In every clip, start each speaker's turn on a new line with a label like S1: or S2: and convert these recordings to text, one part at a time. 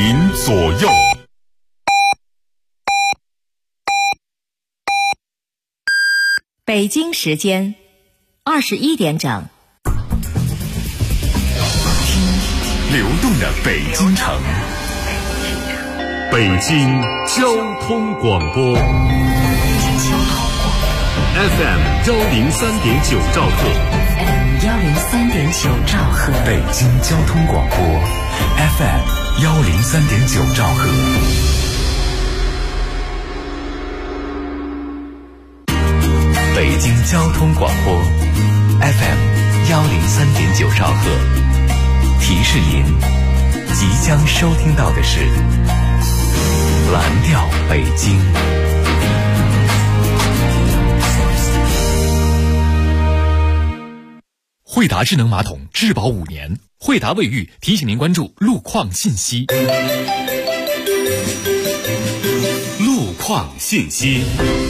S1: 您左右。
S2: 北京时间21点整。
S1: 流动的北京城，北京交通广播 FM 103.9兆赫，
S3: 103.9兆赫，
S4: 北京交通广播 FM 103.9兆赫。北京交通广播 FM 103.9兆赫，提示您即将收听到的是蓝调北京。
S5: 惠达智能马桶质保5年，惠达卫浴提醒您关注路况信息。
S1: 路况信息。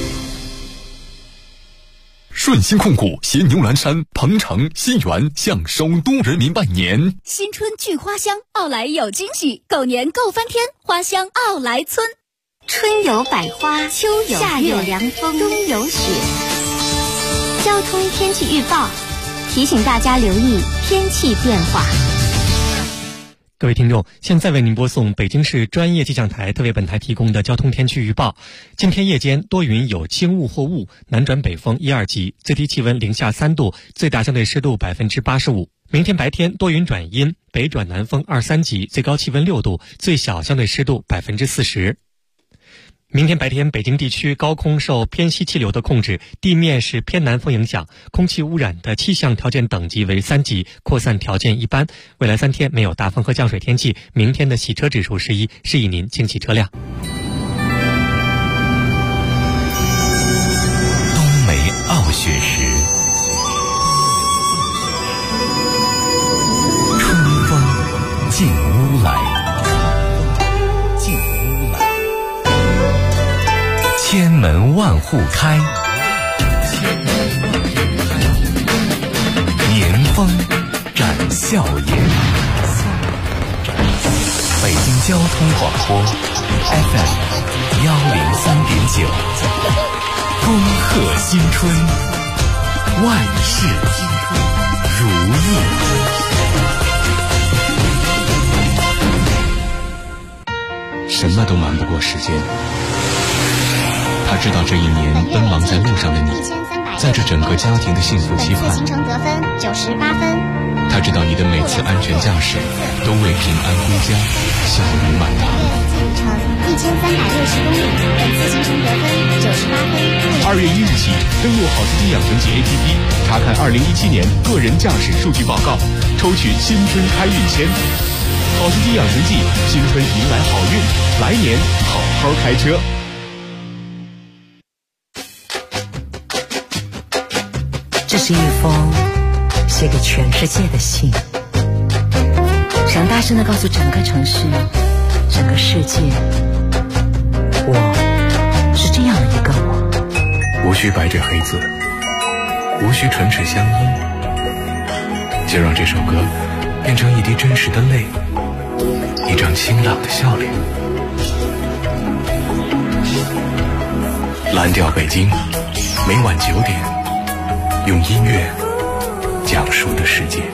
S5: 顺鑫控股携牛栏山、鹏城、新源向首都人民拜年。
S6: 新春聚花香，奥莱有惊喜，狗年够翻天，花香奥莱村。
S7: 春有百花，秋有夏有凉风，冬有雪。交通天气预报提醒大家留意天气变化。
S8: 各位听众，现在为您播送北京市专业气象台特为本台提供的交通天气预报。今天夜间多云有轻雾或雾，南转北风1、2级，最低气温零下3度，最大相对湿度85%。明天白天多云转阴，北转南风2、3级，最高气温6度，最小相对湿度40%。明天白天，北京地区高空受偏西气流的控制，地面是偏南风影响，空气污染的气象条件等级为3级，扩散条件一般。未来3天没有大风和降水天气，明天的洗车指数是1，示意您清洗车辆。
S4: 冬梅傲雪时，春风进屋来。千门万户开，年风展笑颜。北京交通广播 FM 103.9，恭贺新春，万事如意。
S9: 什么都瞒不过时间。他知道这一年奔忙在路上的你，在这整个家庭的幸福期盼。
S7: 行程得分98分。
S9: 他知道你的每次安全驾驶都为平安归家笑容满堂。
S7: 行程1360公里，本次行程得分98分。
S10: 2月1日起，登录好司机养成记 APP， 查看2017年个人驾驶数据报告，抽取新春开运签。好司机养成记，新春迎来好运，来年好好开车。
S11: 这是一封写给全世界的信，想大声地告诉整个城市、整个世界，我是这样的一个我。
S4: 无需白纸黑字，无需唇齿相依，就让这首歌变成一滴真实的泪，一张清朗的笑脸。蓝调北京，每晚9点，用音乐讲述的世界。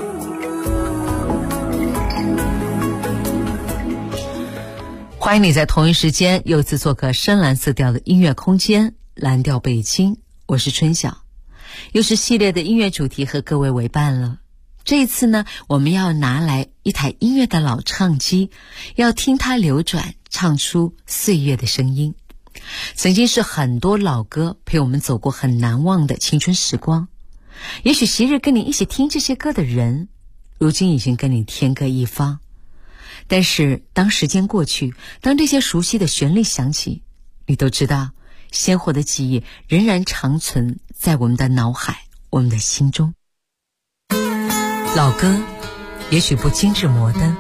S11: 欢迎你在同一时间又次做客深蓝色调的音乐空间，蓝调北京，我是春晓。又是系列的音乐主题和各位为伴了。这一次呢，我们要拿来一台音乐的老唱机，要听它流转，唱出岁月的声音。曾经是很多老歌陪我们走过很难忘的青春时光，也许昔日跟你一起听这些歌的人，如今已经跟你天各一方。但是当时间过去，当这些熟悉的旋律响起，你都知道鲜活的记忆仍然长存在我们的脑海，我们的心中。老歌也许不精致摩登，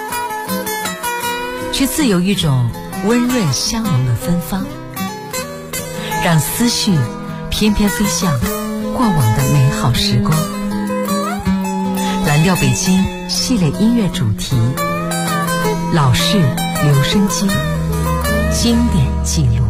S11: 却自有一种温润香浓的芬芳，让思绪翩翩飞向过往的美好时光。蓝调北京系列音乐主题， 老式留声机，经典记录。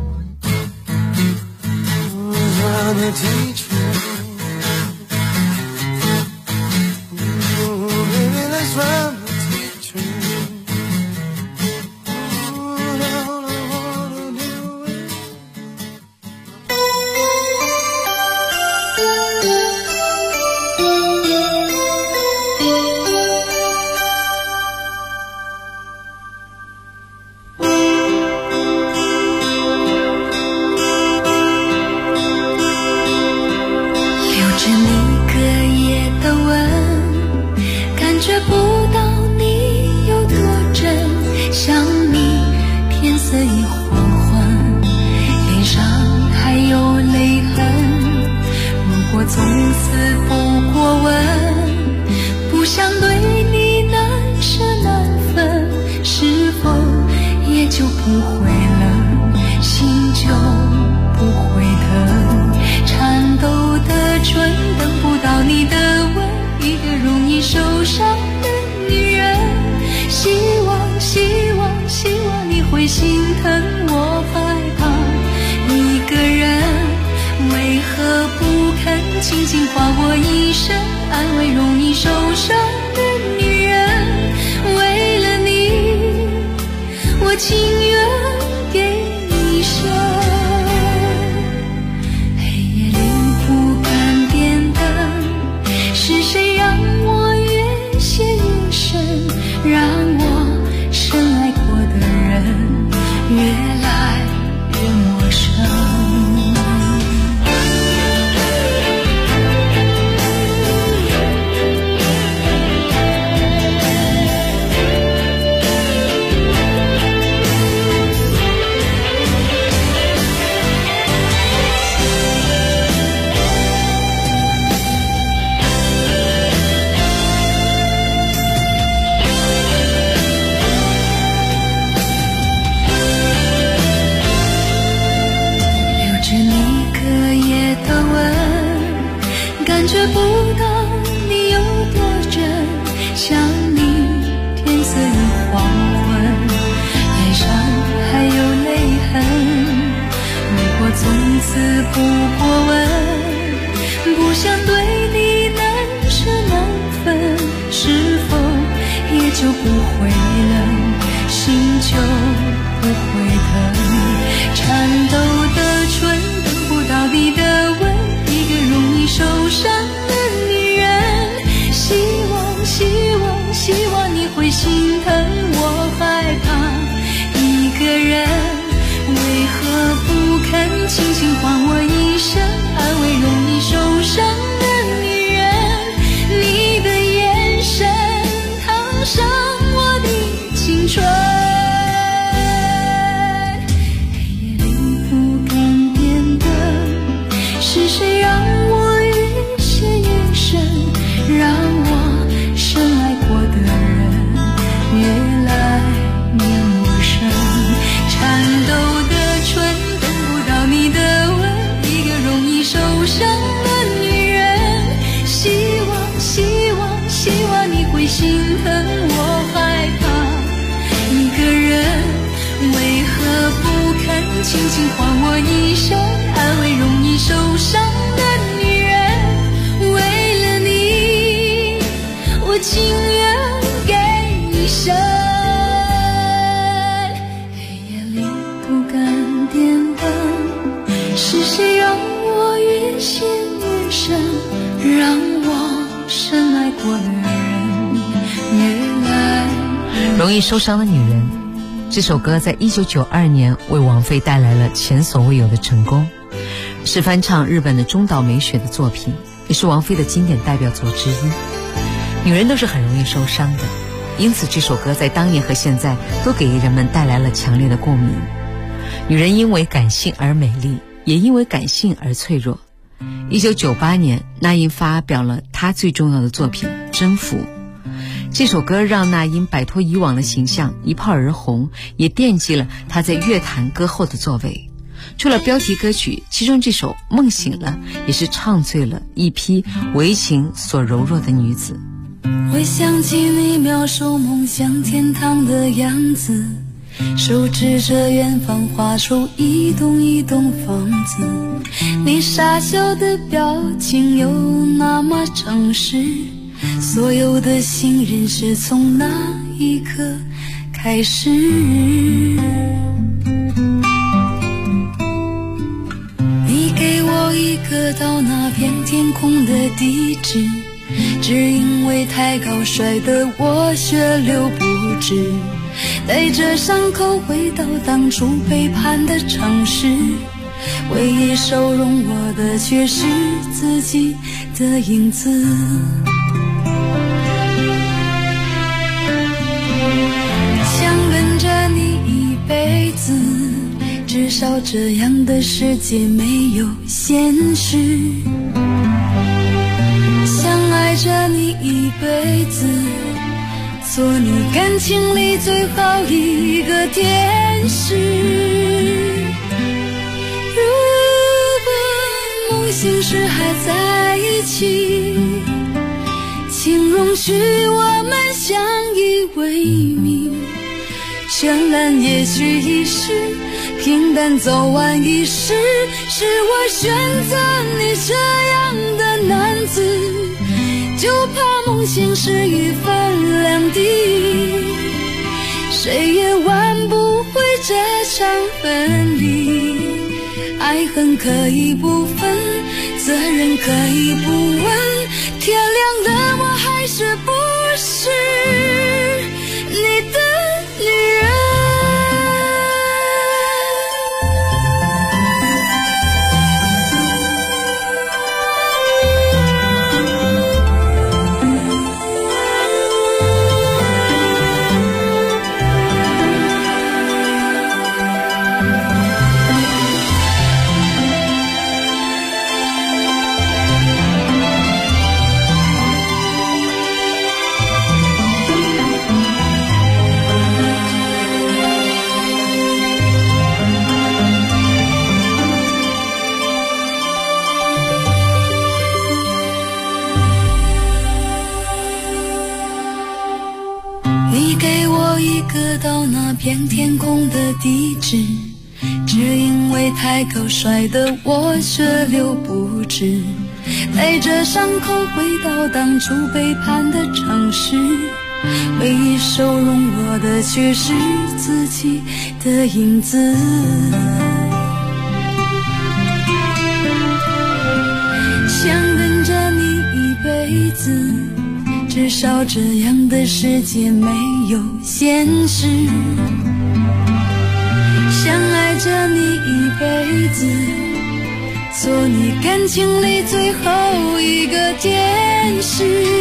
S11: 容易受伤的女人，这首歌在1992年为王菲带来了前所未有的成功，是翻唱日本的中岛美雪的作品，也是王菲的经典代表作之一。女人都是很容易受伤的，因此这首歌在当年和现在都给人们带来了强烈的共鸣。女人因为感性而美丽，也因为感性而脆弱。1998年，那英发表了她最重要的作品《征服》。这首歌让那英摆脱以往的形象，一炮而红，也奠基了她在乐坛歌后的作为。除了标题歌曲，其中这首《梦醒了》也是唱醉了一批为情所柔弱的女子。
S3: 回想起你描述梦想天堂的样子，手指着远方画出一栋一栋房子，你傻笑的表情又那么诚实，所有的信任是从那一刻开始。你给我一个到那片天空的地址，只因为太高摔得我血流不止，带着伤口回到当初背叛的城市，唯一收容我的却是自己的影子。想跟着你一辈子，至少这样的世界没有现实，想爱着你一辈子，做你感情里最后一个天使。如果梦醒时还在一起，请容许我们相依为命，绚烂也许一时，平淡早晚一时，是我选择你这样的男子，就怕梦醒时一分两地，谁也挽不回这场分离。爱恨可以不分，责任可以不问，天亮的我还是不是你的女人。到那片天空的地址，只因为太高摔得我血流不止，带着伤口回到当初背叛的城市，唯一收容我的却是自己的影子。想跟着你一辈子，至少这样的世界没有现实，想爱着你一辈子，做你感情里最后一个天使。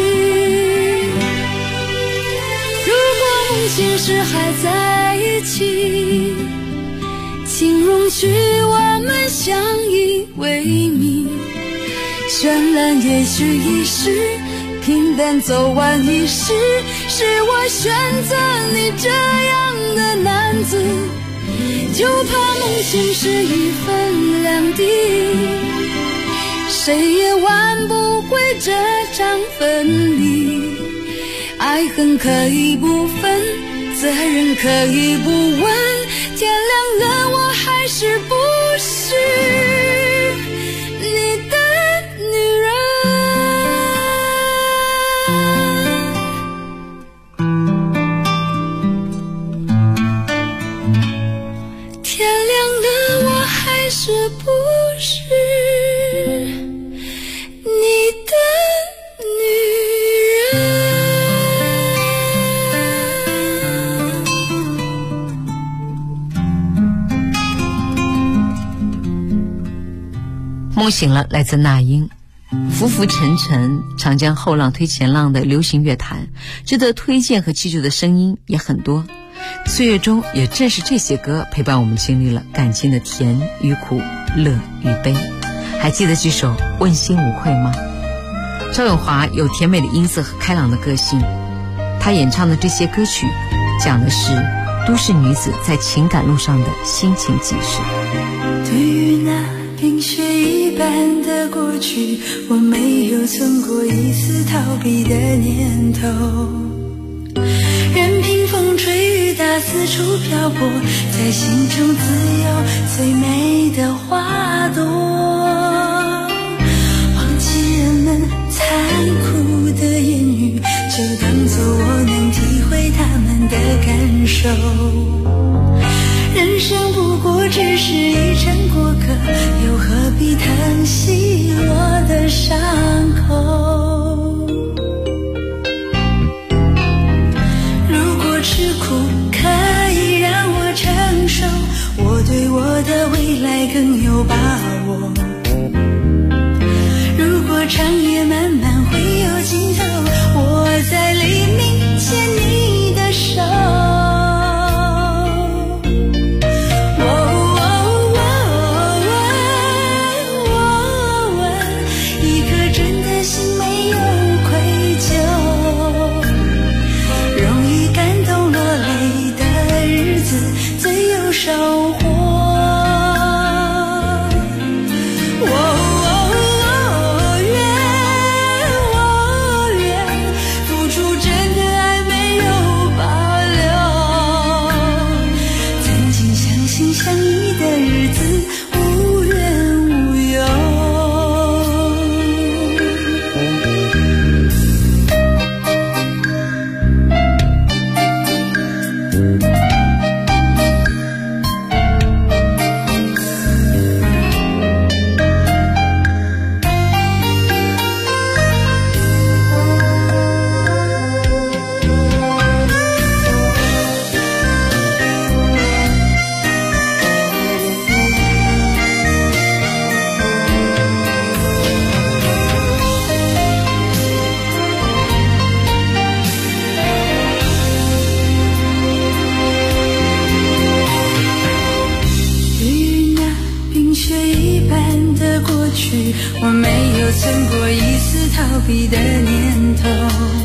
S3: 如果梦醒时还在一起，请容许我们相依为命，绚烂也许一时，平淡早晚一时，是我选择你这样的男子，就怕梦醒时一分两地，谁也挽不回这场分离。爱恨可以不分，责任可以不问，天亮了我还是不是你的女人。天亮了我还是不是你的女人。
S11: 梦醒了来自那英，浮浮沉沉，长江后浪推前浪的流行乐坛，值得推荐和记住的声音也很多。岁月中也正是这些歌陪伴我们经历了感情的甜与苦，乐与悲。还记得这首《问心无愧》吗？赵咏华有甜美的音色和开朗的个性，她演唱的这些歌曲讲的是都市女子在情感路上的心情记事。
S3: 对于那冰雪一般的过去，我没有存过一丝逃避的念头，任凭风吹雨打，四处漂泊，在心中自有最美的花朵，忘记人们残酷的言语，就当作我能体会他们的感受，人生不过只是一场过客，又何必疼惜我的伤口，如果吃苦可以让我承受，我对我的未来更有把握，如果长夜漫漫会有尽头，我在黎明牵你的手，一颗真的心没有愧疚，容易感动落泪的日子最有收获，付出真的爱没有保留，曾经相信相依的日子无怨无忧。我没有存过一丝逃避的念头，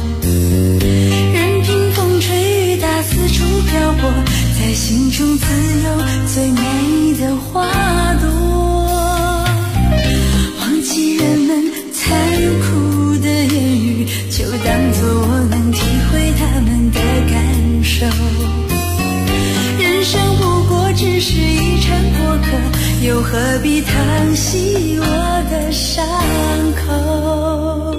S3: 任凭风吹雨打，四处漂泊，在心中自有最美的花朵，忘记人们残酷的言语，就当作我能体会他们的感受，人生不过只是一场过客，又何必疼惜我的伤口，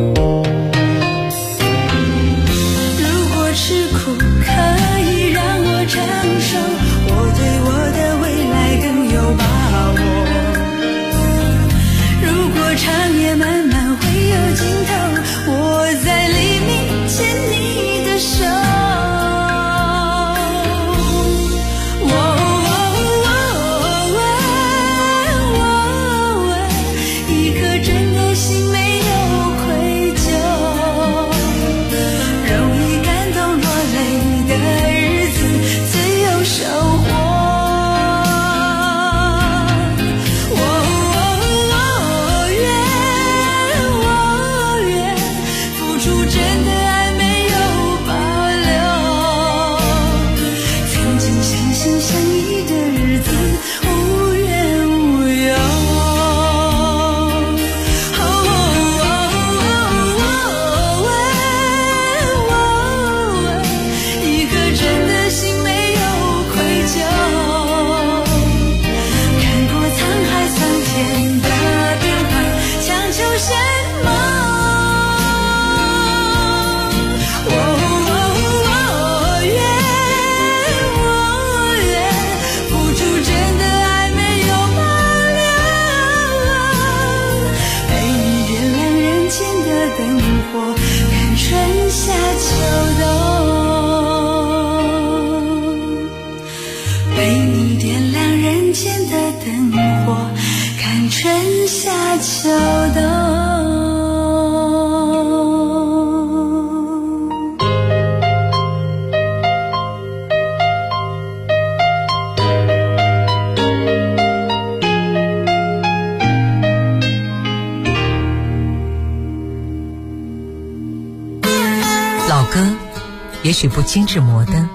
S3: 如果吃苦可以让我承受，我对我的未来更有把握，如果长夜漫漫会有尽头，我在黎明牵你的手，一颗真的心没有愧疚，容易感动落泪的日子最有收获，付出真的爱没有保留，曾经相信相依的日子无怨无忧，一颗真的心没有愧疚，看过沧海桑田的变幻，强求什么？付出真的爱没有保留，陪你点亮人间的灯火，看春夏秋冬，陪你点亮人间的灯火，看春夏秋冬。
S11: 老歌也许不精致摩登，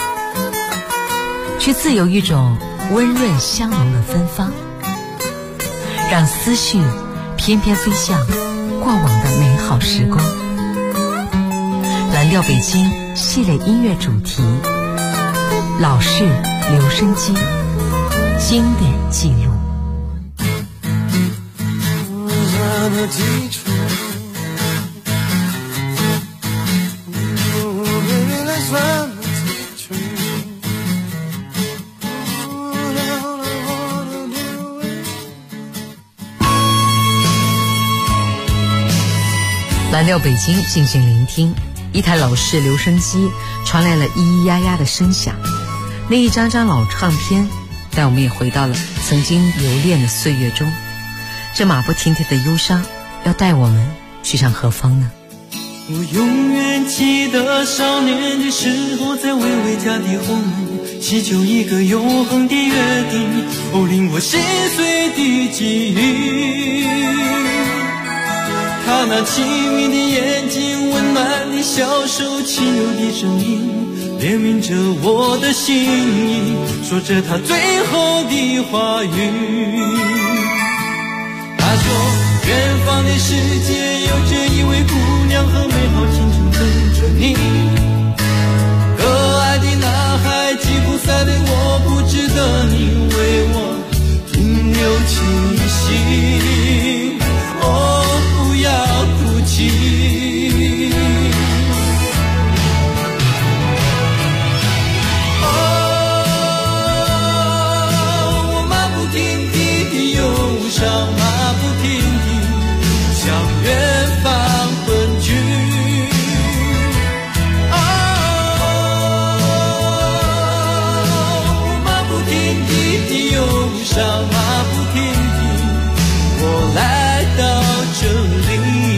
S11: 却自有一种温润香浓的芬芳。 让思绪翩翩飞向过往的美好时光。蓝调北京系列音乐主题，老式留声机，经典记录。蓝调北京，静静聆听。一台老式留声机传来了咿咿呀呀的声响，那一张张老唱片带我们也回到了曾经留恋的岁月中。这马不停蹄的忧伤要带我们去向何方呢？
S12: 我永远记得少年的时候，在微微家的后门祈求一个永恒的约定，令我心碎的记忆。他那亲密的眼睛，温暖的小手，轻柔的声音，怜悯着我的心意，说着他最后的话语。他说远方的世界有着一位姑娘和美好青春等着你，可爱的男孩吉普赛的我，不值得你为我停留气息。不要哭泣，我马不停蹄的忧伤，马不停蹄向远方奔去。我马不停蹄的忧伤，马不停蹄，我来到这里。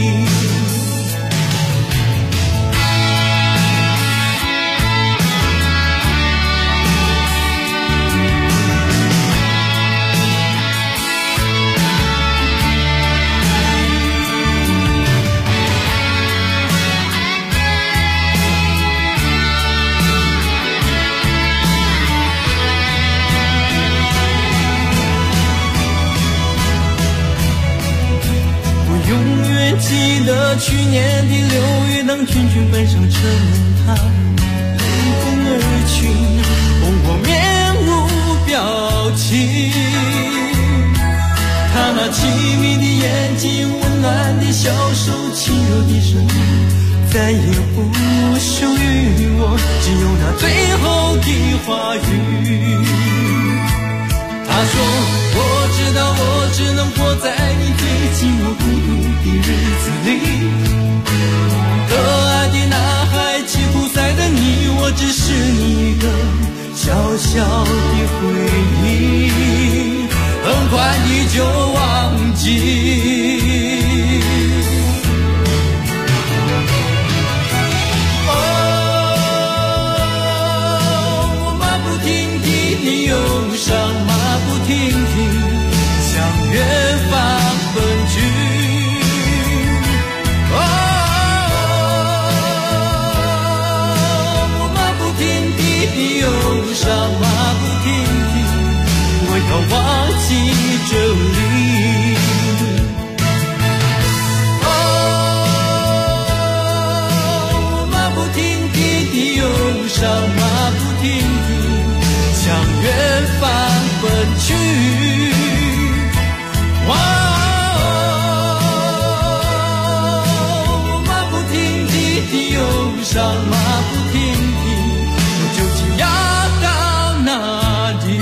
S12: 记得去年的6月，当群群奔上车门旁，离风而去，我面无表情。他那亲密的眼睛，温暖的小手，轻柔的声音，再也不属于我，只有那最后的话语。他说我知道我只能活在你最寂寞孤独的日子里，可爱的男孩吉普赛的你，我只是你一个小小的回忆，很快你就忘记。我马不停蹄的忧伤，马不停蹄向远方奔去。我马不停蹄的忧伤，马不停蹄，我要忘记这里。我马不停蹄的忧伤，马不停蹄向远方奔去。我马不停蹄的忧伤，马不停蹄，我究竟要到哪里？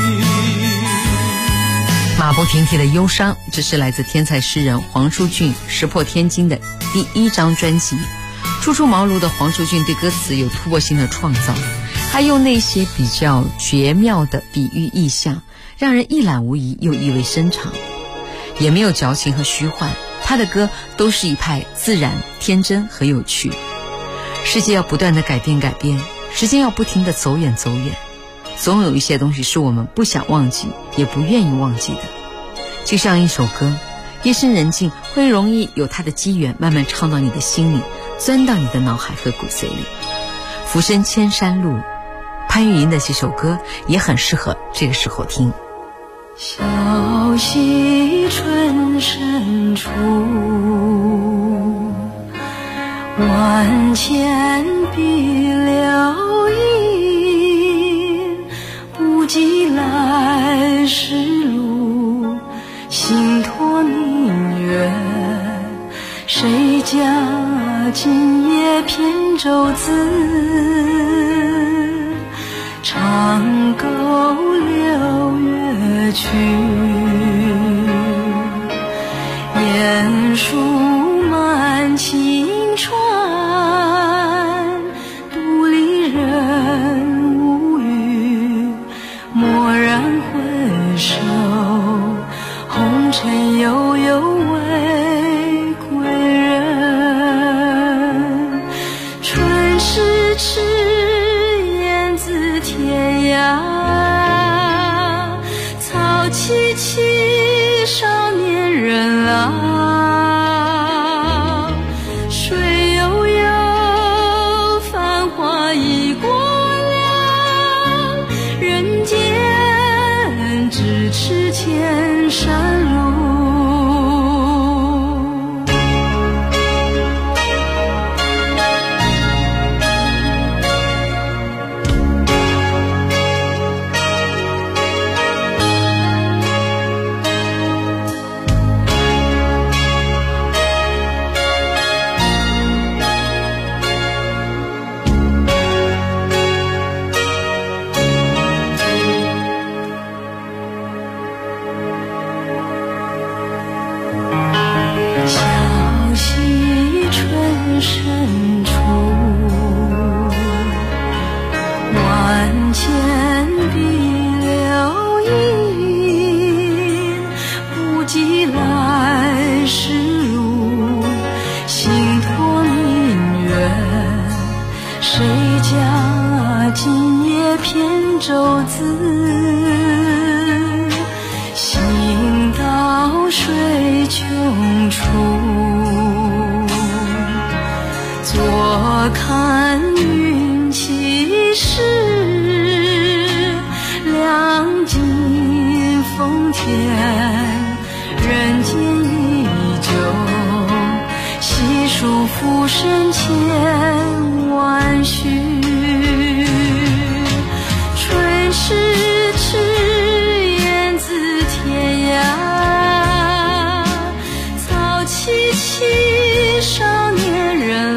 S11: 马不停蹄的忧伤，这是来自天才诗人黄舒骏石破天惊的第1张专辑。初出茅庐的黄舒骏对歌词有突破性的创造，他用那些比较绝妙的比喻意象，让人一览无遗又意味深长，也没有矫情和虚幻。他的歌都是一派自然、天真和有趣。世界要不断的改变，时间要不停的走远，总有一些东西是我们不想忘记也不愿意忘记的。就像一首歌，夜深人静会容易有它的机缘慢慢唱到你的心里，钻到你的脑海和骨髓里。浮生千山路，潘越云的这首歌也很适合这个时候听。
S3: 小溪春深处，万千碧流映，不及来时路，心托明月，谁家今夜扁舟子，长沟流月去，雁书满青川，独立人无语，蓦然回首，红尘悠悠为归人。春时迟，雁自天涯，草萋萋，少年人啊，水悠悠，繁华已过了，人间咫尺千山路。深处，万千碧流映，不及来时路，心托明月，谁家今夜扁舟子，行到水穷处，坐看云起时，两尽风天，人间依旧，细数浮生千万绪。春时迟，雁自天涯，草萋萋，少年人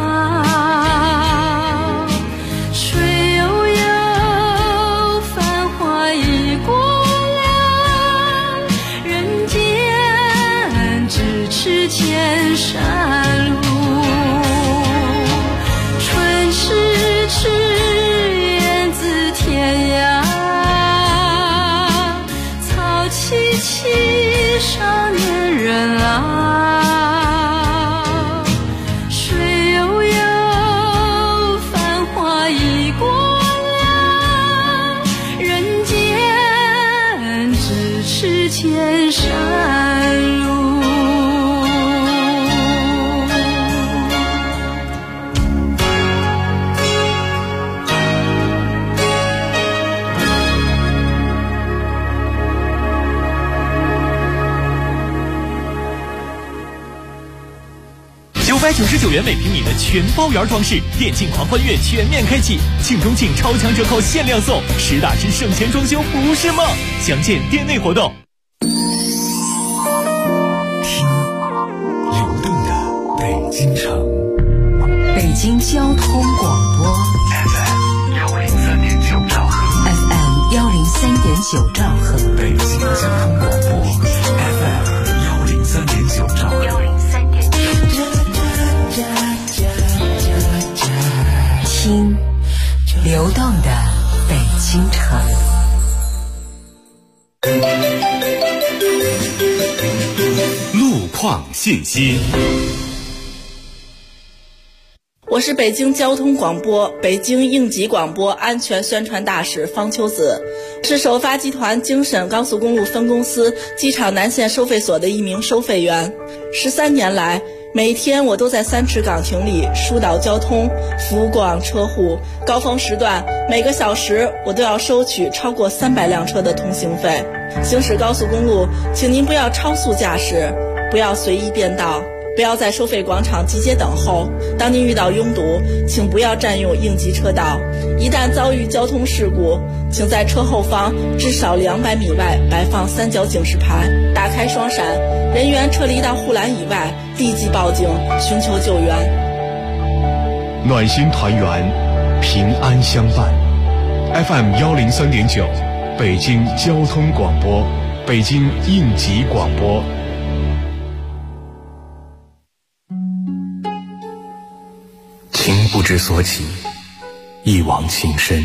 S3: 啊，水悠悠，繁华已过了，人间咫尺千山路。春时迟，雁自天涯，草萋萋，少年人啊，水悠悠，繁华已过了，人间咫尺千山路。
S13: 999元每平米的全包圆装饰，电竞狂欢月全面开启，庆中庆超强折扣限量送，实打实省钱装修不是梦，详见店内活动。
S4: 听流动的北京城，
S11: 北京交通广播
S4: FM 103.9兆赫
S11: FM 103.9兆赫，
S4: 北京交通广播 FM 103.9兆赫。
S11: 听流动的北京城。
S1: 路况信息。
S14: 我是北京交通广播北京应急广播安全宣传大使方秋子，是首发集团京沈高速公路分公司机场南线收费所的一名收费员。13年来， 每天我都在3池岗亭里疏导交通，服务过往车户。高峰时段，每个小时我都要收取超过300辆车的通行费。行驶高速公路，请您不要超速驾驶，不要随意变道，不要在收费广场集结等候。当您遇到拥堵，请不要占用应急车道。一旦遭遇交通事故，请在车后方至少200米外摆放3角警示牌，打开双闪，人员撤离到护栏以外，立即报警寻求救援。
S10: 暖心团圆，平安相伴。FM 103.9，北京交通广播，北京应急广播。
S4: 情不知所起，一往情深。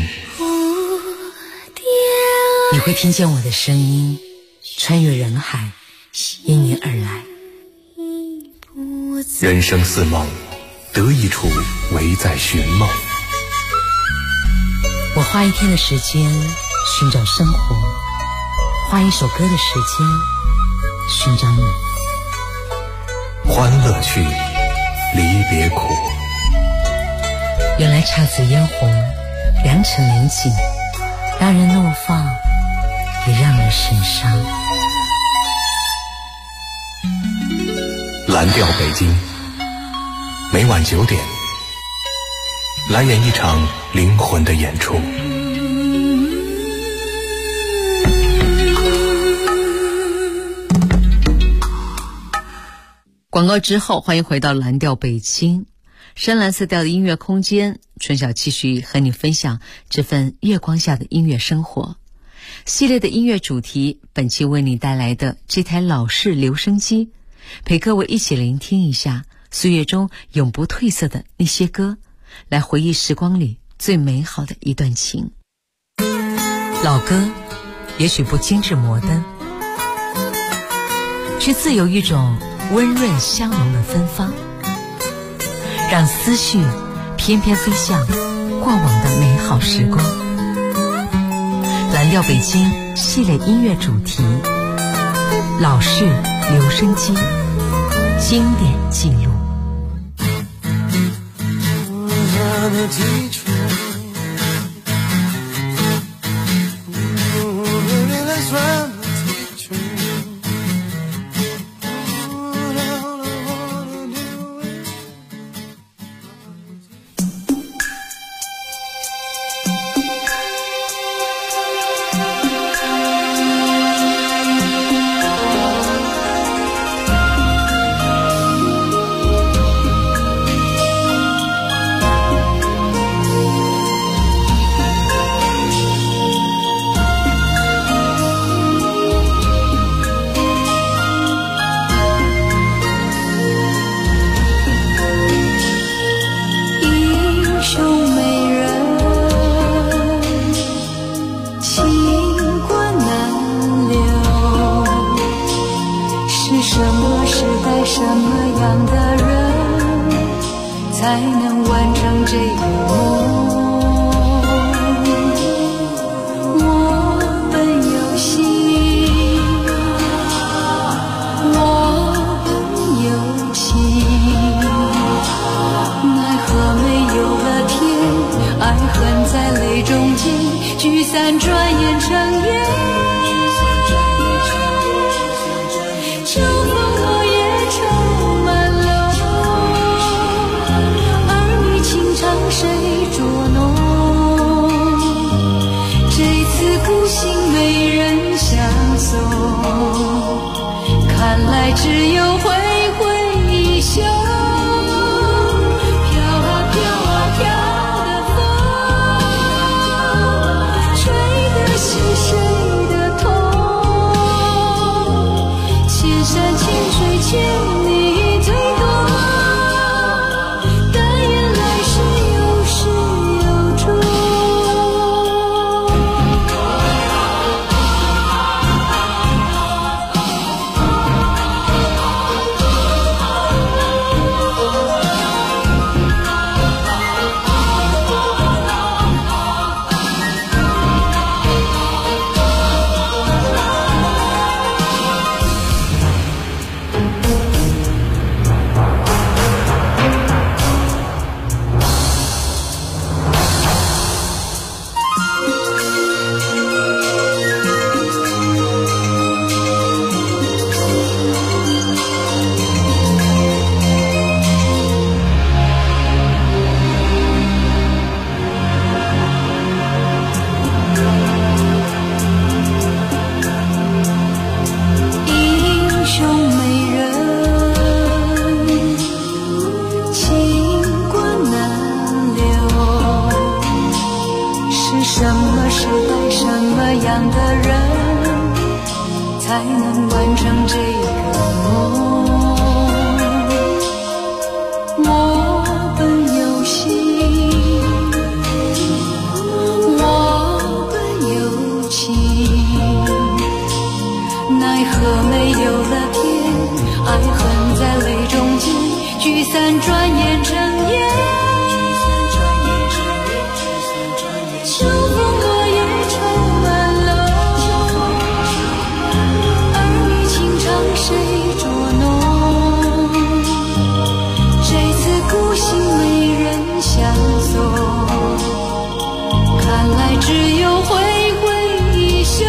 S11: 你会听见我的声音穿越人海，因你而来。
S4: 人生似梦，得一处唯在寻梦。
S11: 我花一天的时间寻找生活，花一首歌的时间寻找你。
S4: 欢乐去，离别苦。
S11: 原来姹紫嫣红，良辰美景，让人怒放，也让人神伤。
S4: 蓝调北京，每晚9点，来演一场灵魂的演出。
S11: 广告之后，欢迎回到蓝调北京，深蓝色调的音乐空间。春晓继续和你分享这份月光下的音乐生活系列的音乐主题。本期为你带来的这台老式留声机，陪各位一起聆听一下岁月中永不褪色的那些歌，来回忆时光里最美好的一段情。老歌也许不精致摩登，却自有一种温润香浓的芬芳，让思绪翩翩飞向过往的美好时光。蓝调北京系列音乐主题，老式留声机，经典记录。
S3: 爱什么样的人才能完成这个梦？我本有心，我本有情，奈何没有了天，爱恨在泪中间，聚散转眼成烟。秋风落叶充满了，儿女情长谁捉弄？这次孤行没人相送，看来只有挥挥衣袖。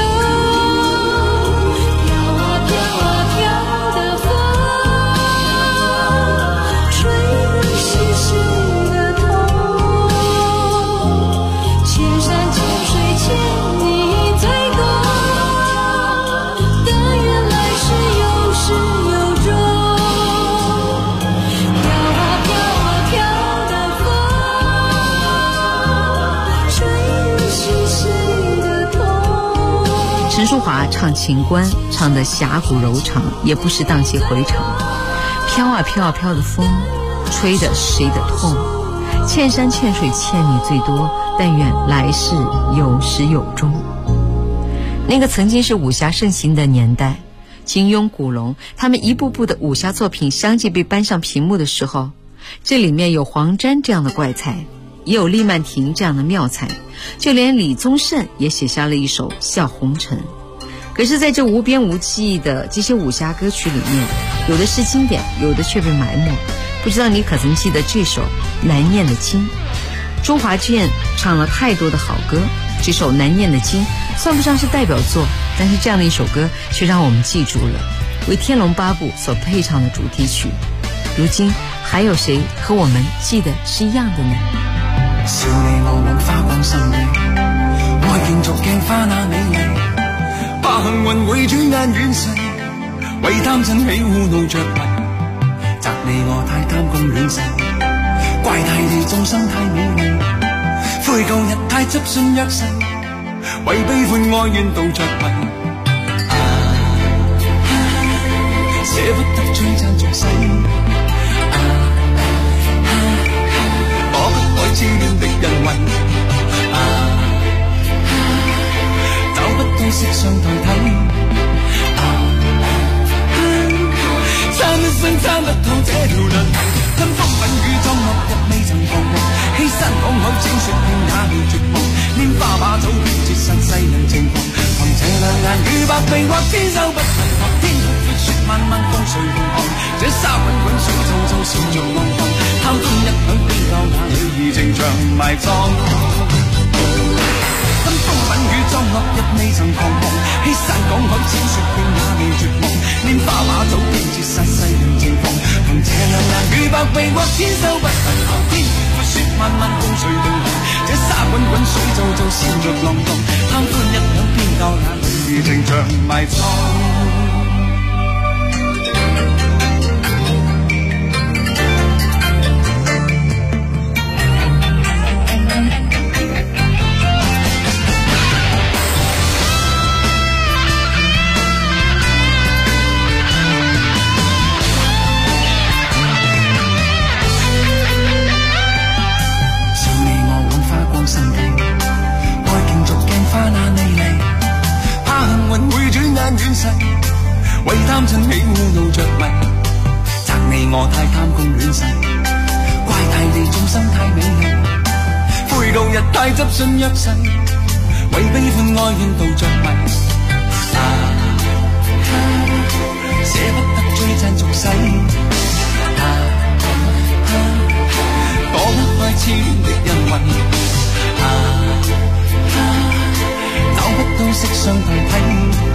S11: 陈淑华唱情关，唱得侠骨柔肠，也不时荡气回肠。飘啊飘啊飘的风，吹得谁的痛？欠山欠水欠你最多，但愿来世有始有终。那个曾经是武侠盛行的年代，金庸、古龙他们一部部的武侠作品相继被搬上屏幕的时候，这里面有黄沾这样的怪才，也有厉曼婷这样的妙才，就连李宗盛也写下了一首《笑红尘》。可是在这无边无际的这些武侠歌曲里面，有的是经典，有的却被埋没。不知道你可曾记得这首《难念的经》？周华健唱了太多的好歌，这首《难念的经》算不上是代表作，但是这样的一首歌却让我们记住了，为《天龙八部》所配唱的主题曲。如今还有谁和我们记得是一样的呢？
S15: 笑你我往花光心裏，愛競逐鏡花那美麗，怕幸運會轉眼遠逝，為貪嗔喜惡怒着迷，責你我太貪功戀勢，怪大地眾生太美麗，悔舊日太執信約誓，為悲歡哀怨妒着迷，捨不得璀璨俗世。痴戀的人為找不到色相代替，參一生參不透這條輪迴，吞風品雨裝落日未曾彷徨，欺山趕海踐雪徑也未絕望，拈花把酒偏折煞世人情狂，憑這兩眼與百臂或千手不能防，天闊闊雪漫漫風隨浪蕩，這沙滾滾水皱皱笑着浪蕩，貪歡一晌邊教那女兒情長埋葬，吞風品雨裝落日未曾彷徨，欺山趕海踐雪徑也未絕望，拈花把酒偏折煞世人情狂，憑這兩眼與百臂或千手不能防，天闊闊雪漫漫風隨浪蕩，這沙滾滾水皱皱笑着浪蕩，貪歡一晌邊教那女兒情長埋葬。為貪嗔喜惡怒着迷，責你我太貪功戀勢，怪大地眾生太美麗，悔舊日太執信約誓，為悲歡哀怨妒着迷，捨不得璀璨俗世，躲不開痴戀的人為，找不到色相代替。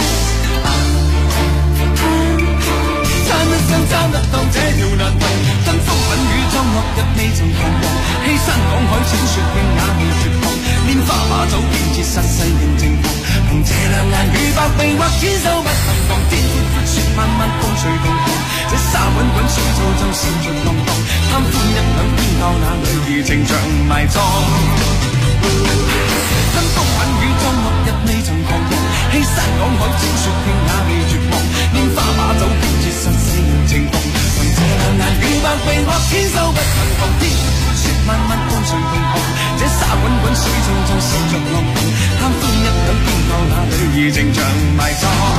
S15: 參一生參得到這條難題，吞風品雨裝落日未曾彷徨，欺山趕海踐雪徑也未絕望，拈花把酒偏折煞世人情狂，憑這兩眼與百臂或千手不能防，天闊闊雪漫漫風隨浪蕩，這沙滾滾水皱皱笑着浪蕩，貪歡一晌邊教那女兒情長埋葬，吞風品雨裝落海淺雪拼也未絕望，拈花把酒偏折煞世人情況。憑這兩眼與百臂或千手不能防，天雪漫漫共誰同航？這沙滾滾水皱皱笑着浪蕩，貪歡一晌偏教那女兒情長埋葬。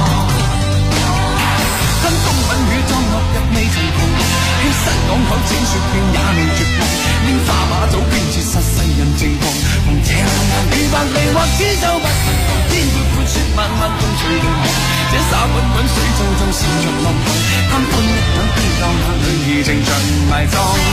S15: 吞風吻雨裝落日未曾狂，欺山趕海淺雪拼也未絕望，拈花把酒偏折煞世人情況。憑這兩眼與百臂或千手不能防，天闊闊雪漫漫共誰同航？這沙滾滾水皱皱笑着浪蕩，貪歡一晌偏教那女兒情長埋葬。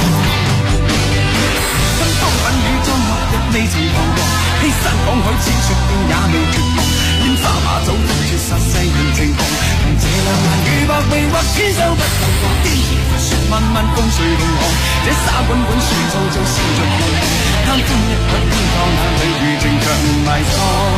S15: 吞風吻雨裝落日未曾彷徨，欺山趕海淺雪拼也未絕望，拈花把酒偏折煞世人情況。憑這兩眼與百臂或千手不能防，天闊闊雪漫漫共誰同航？這沙滾滾水皱皱笑着浪蕩，貪歡一晌偏教那女兒情長埋葬。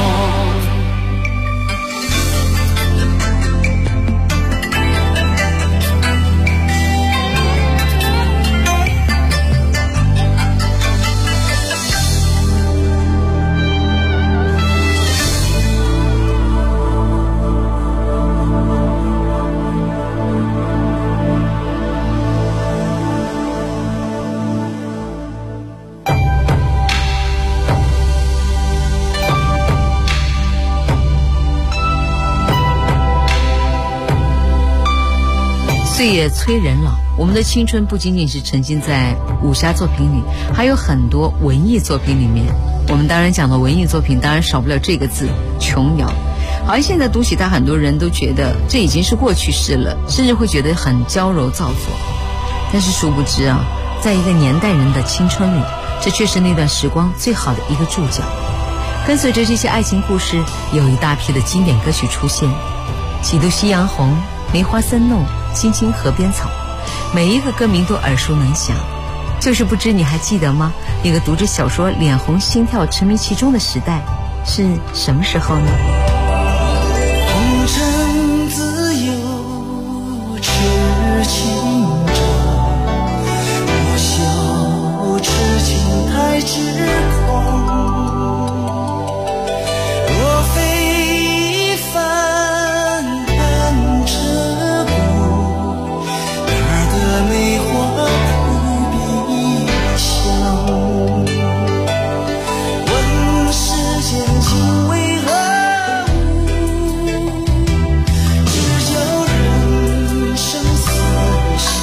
S11: 岁月催人老，我们的青春不仅仅是沉浸在武侠作品里，还有很多文艺作品里面。我们当然讲的文艺作品，当然少不了这个字——琼瑶。好像现在读起它，很多人都觉得这已经是过去式了，甚至会觉得很娇柔造作。但是殊不知啊，在一个年代人的青春里，这却是那段时光最好的一个注脚。跟随着这些爱情故事，有一大批的经典歌曲出现，几度夕阳红，梅花三弄，青青河边草，每一个歌名都耳熟能详。就是不知你还记得吗？那个读着小说脸红心跳沉迷其中的时代是什么时候呢？
S15: 红尘自有痴情者，我笑痴情太痴狂。若非凡寒彻骨，哪得梅花扑鼻香？问世间情为何物，只叫人生死相。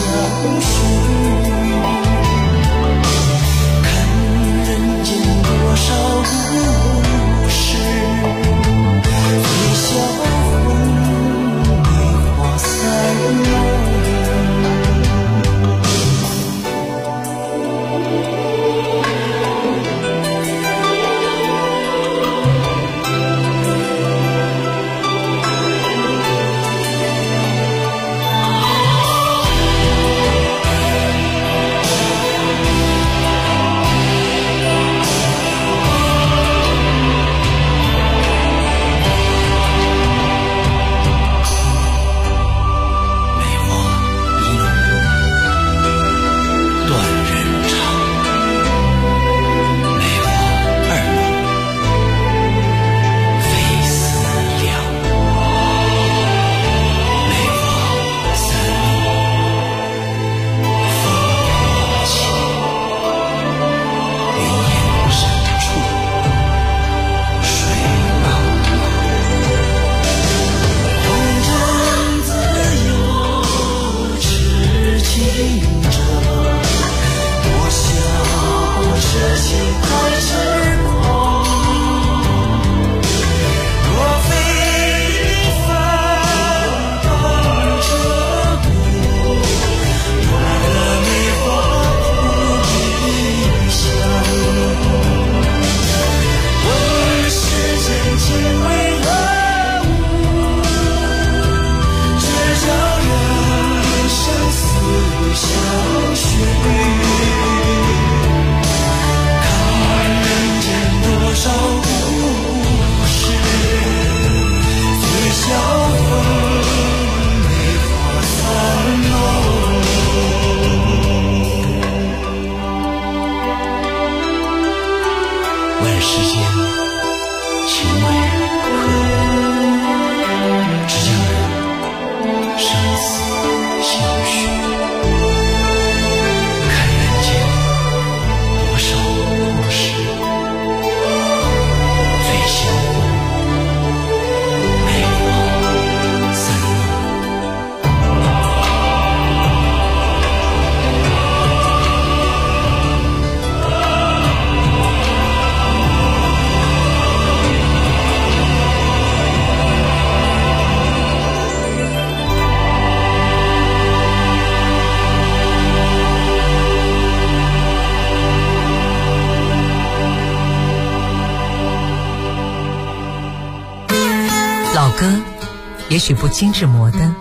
S11: 老歌也许不精致摩登，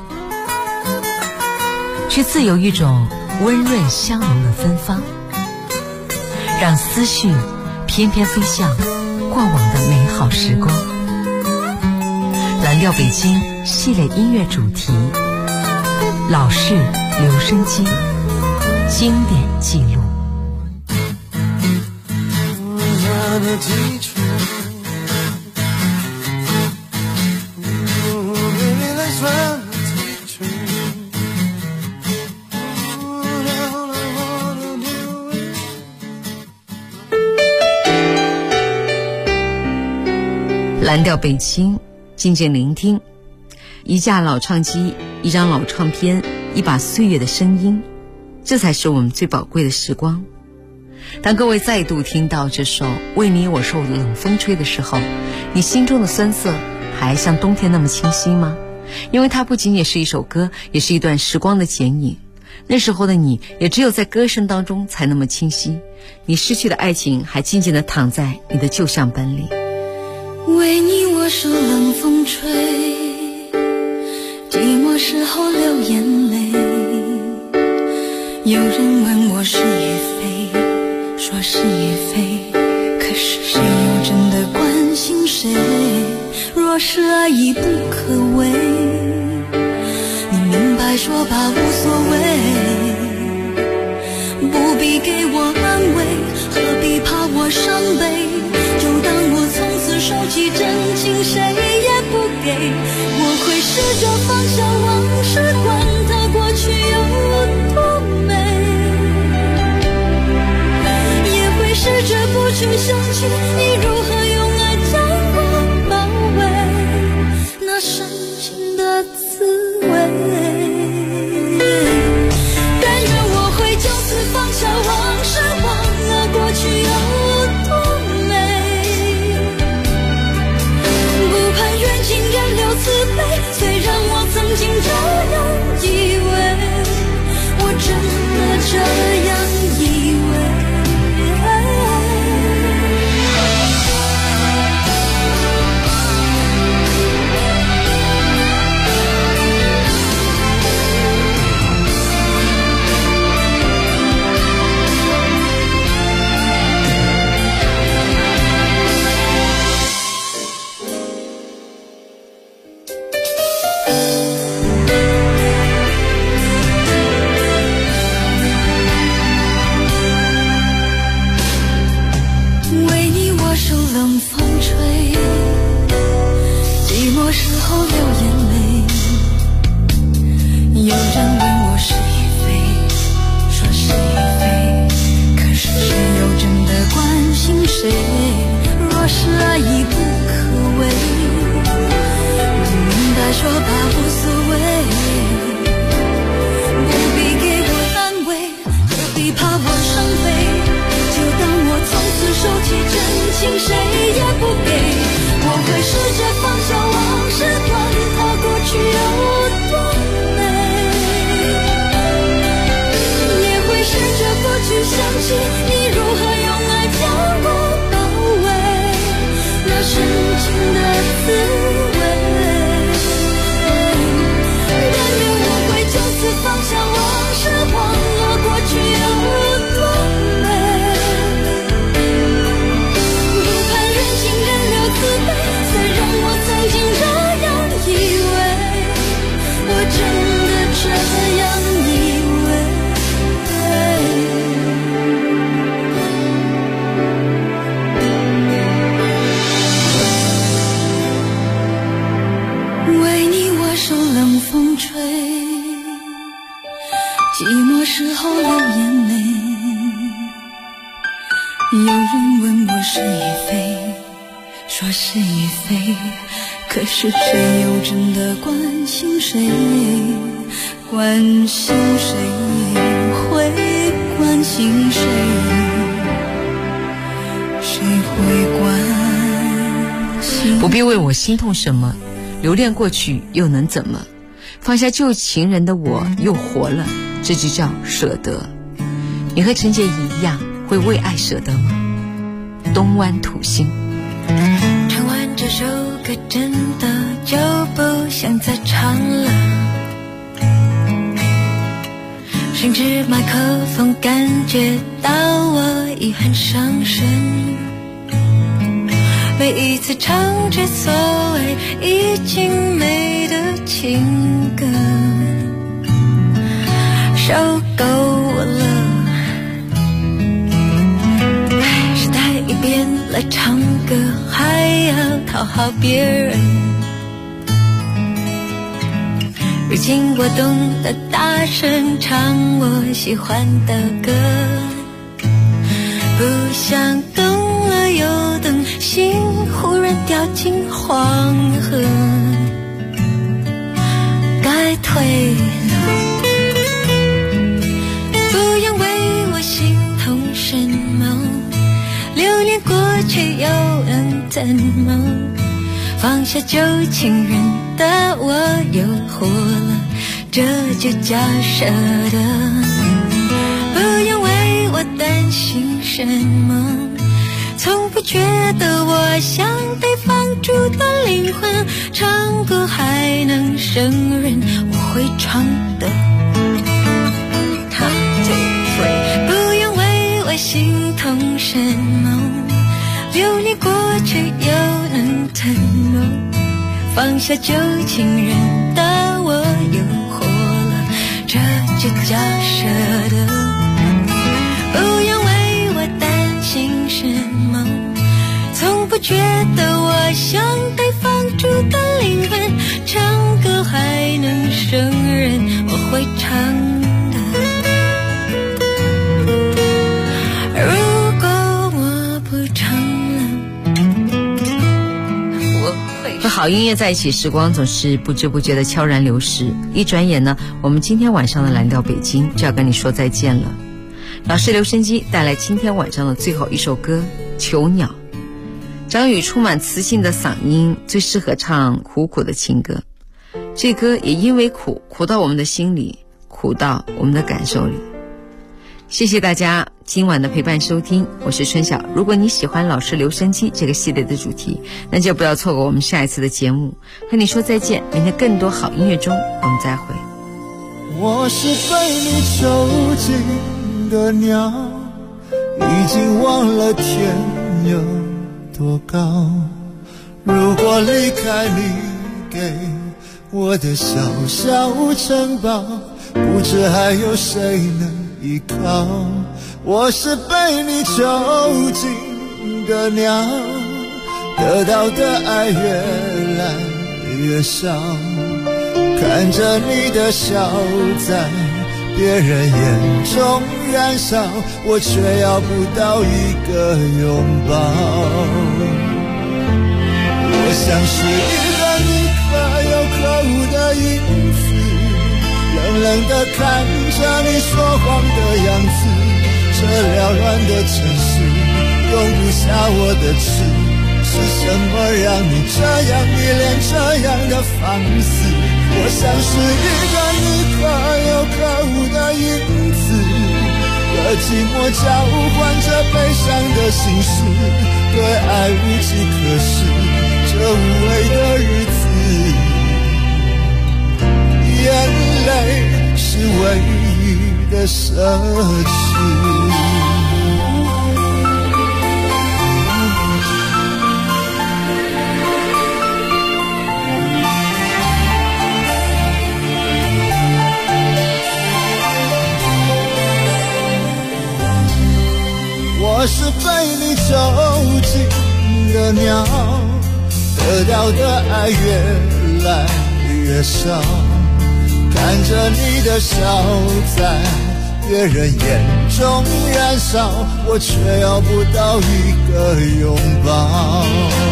S11: 却自有一种温润香浓的芬芳，让思绪翩翩飞向过往的美好时光。蓝调北京系列音乐主题，老式留声机，经典记录。蓝调北京，静静聆听，一架老唱机，一张老唱片，一把岁月的声音，这才是我们最宝贵的时光。当各位再度听到这首《为你我受冷风吹》的时候，你心中的酸涩还像冬天那么清晰吗？因为它不仅仅是一首歌，也是一段时光的剪影。那时候的你，也只有在歌声当中才那么清晰。你失去的爱情还静静地躺在你的旧相本里。
S3: 为你我受冷风吹，寂寞时候流眼泪。有人问我是与非，说是与非，可是谁又真的关心谁？若是爱已不可为，你明白说吧无所谓，不必给我安慰，何必怕我伤悲？就当我从此收起真情，谁也不给。我会试着放下往事，管它过去有多美，也会试着不去想起你如何用爱将我包围，那深情的滋味。但愿我会就此放下往事，忘了过去有多美，不盼缘尽人留慈悲。虽然我曾经这样以为，我真的这样以为。可是谁又真的关心谁？关心谁？会关心谁？谁会关心？
S11: 不必为我心痛什么，留恋过去又能怎么？放下旧情人的我又活了，这就叫舍得。你和陈洁仪一样，会为爱舍得吗？东湾土星。
S16: 唱完这首
S3: 歌真的就不想再唱了，甚至麦克风感觉到我已很伤神，每一次唱着所谓已经没的情歌，受够了，时代已变了，唱歌还要讨好别人，如今我懂得大声唱我喜欢的歌，不想等了又等，心忽然掉进黄河，该退了，不用为我心痛什么，流年过去又能怎么，放下旧情人的我又活了，这就叫舍得，不用为我担心什么，从不觉得我像被放逐的灵魂，唱歌还能胜任我会唱的，不用为我心痛什么，流年过去又能怎么，放下旧情人的我又活了，这就叫舍得，不用为我担心什么，从不觉得我像被放逐的灵魂，唱歌还能胜任我会唱的，如果我不唱
S11: 和好音乐在一起，时光总是不知不觉的悄然流逝，一转眼呢，我们今天晚上的蓝调北京就要跟你说再见了。老师留声机带来今天晚上的最后一首歌《囚鸟》。张宇充满磁性的嗓音最适合唱苦苦的情歌，这歌也因为苦到我们的心里，苦到我们的感受里。谢谢大家今晚的陪伴收听，我是春晓。如果你喜欢老师留声机这个系列的主题，那就不要错过我们下一次的节目，和你说再见，明天更多好音乐中我们再会。
S12: 我是被你囚禁的鸟，已经忘了天有多高，如果离开你给我的小小城堡，不知还有谁能依靠。我是被你囚禁的鸟，得到的爱越来越少，看着你的笑在别人眼中燃烧，我却要不到一个拥抱。我像是一个你可有可无的影子，冷冷地看着你说谎的样子，这缭乱的城市容不下我的痴，是什么让你这样迷恋这样的放肆？我像是一个你可有可无的影子，和寂寞交换着悲伤的心事，对爱无计可施，这无味的日子，眼泪是唯一的奢侈。我是被你囚禁的鸟，得到的爱越来越少，看着你的笑在别人眼中燃烧，我却要不到一个拥抱。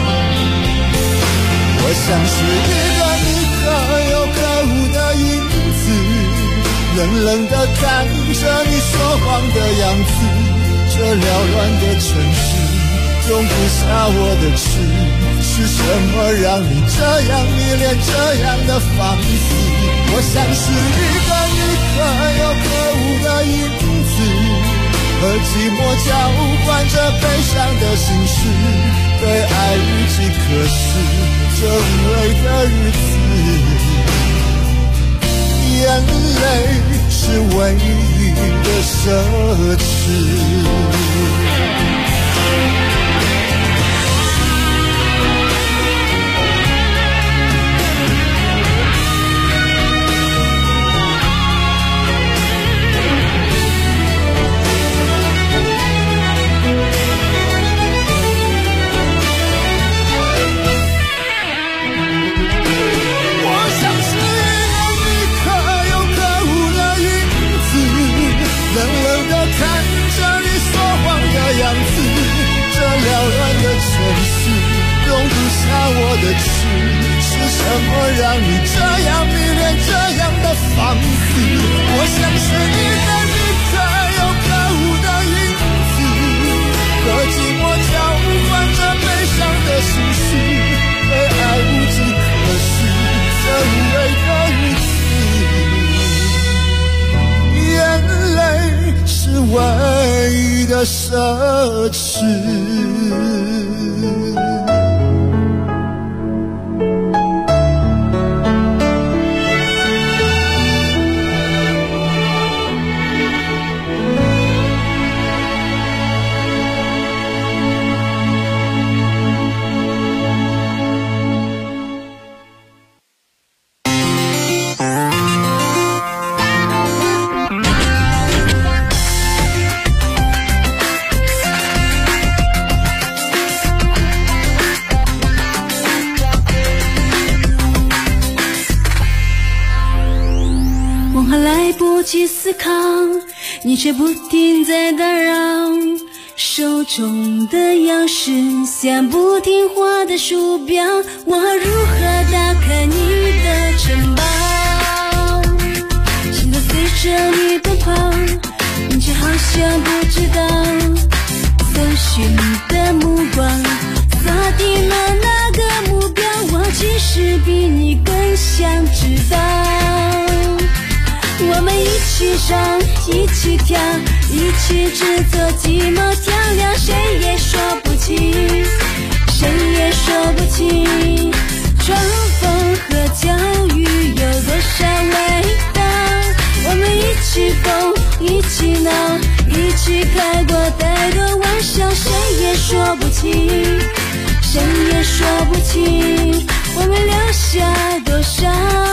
S12: 我像是一个你可有可无的影子，冷冷地看着你说谎的样子，这缭乱的城市容不下我的痴，是什么让你这样迷恋这样的放肆？我像是一个你可有可无的影子，和寂寞交换着悲伤的心事，对爱无计可施，
S16: 这无味的日子，眼泪是唯一的奢侈。我的痴是什么让你这样迷恋这样的放肆？我像是一个你可有可无的影子，和寂寞交换着悲伤的心事，对爱无计可施，这无味的日子，眼泪是唯一的奢侈。
S3: 思考，你却不停在打扰，手中的钥匙像不听话的鼠标，我如何打开你的城堡？心都随着你奔跑，你却好像不知道，搜寻的目光锁定了那个目标，我其实比你更想知道。我们一起唱，一起跳，一起制作鸡毛调料，谁也说不清，谁也说不清，重逢和教育有多少味道。我们一起疯，一起闹，一起开过太多玩笑，谁也说不清，谁也说不清，我们留下多少